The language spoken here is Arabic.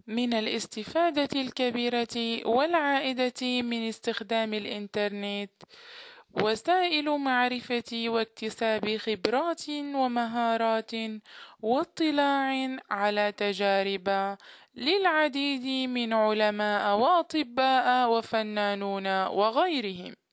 من الاستفادة الكبيرة والعائدة من استخدام الإنترنت وسائل معرفة واكتساب خبرات ومهارات واطلاع على تجارب للعديد من علماء وأطباء وفنانون وغيرهم.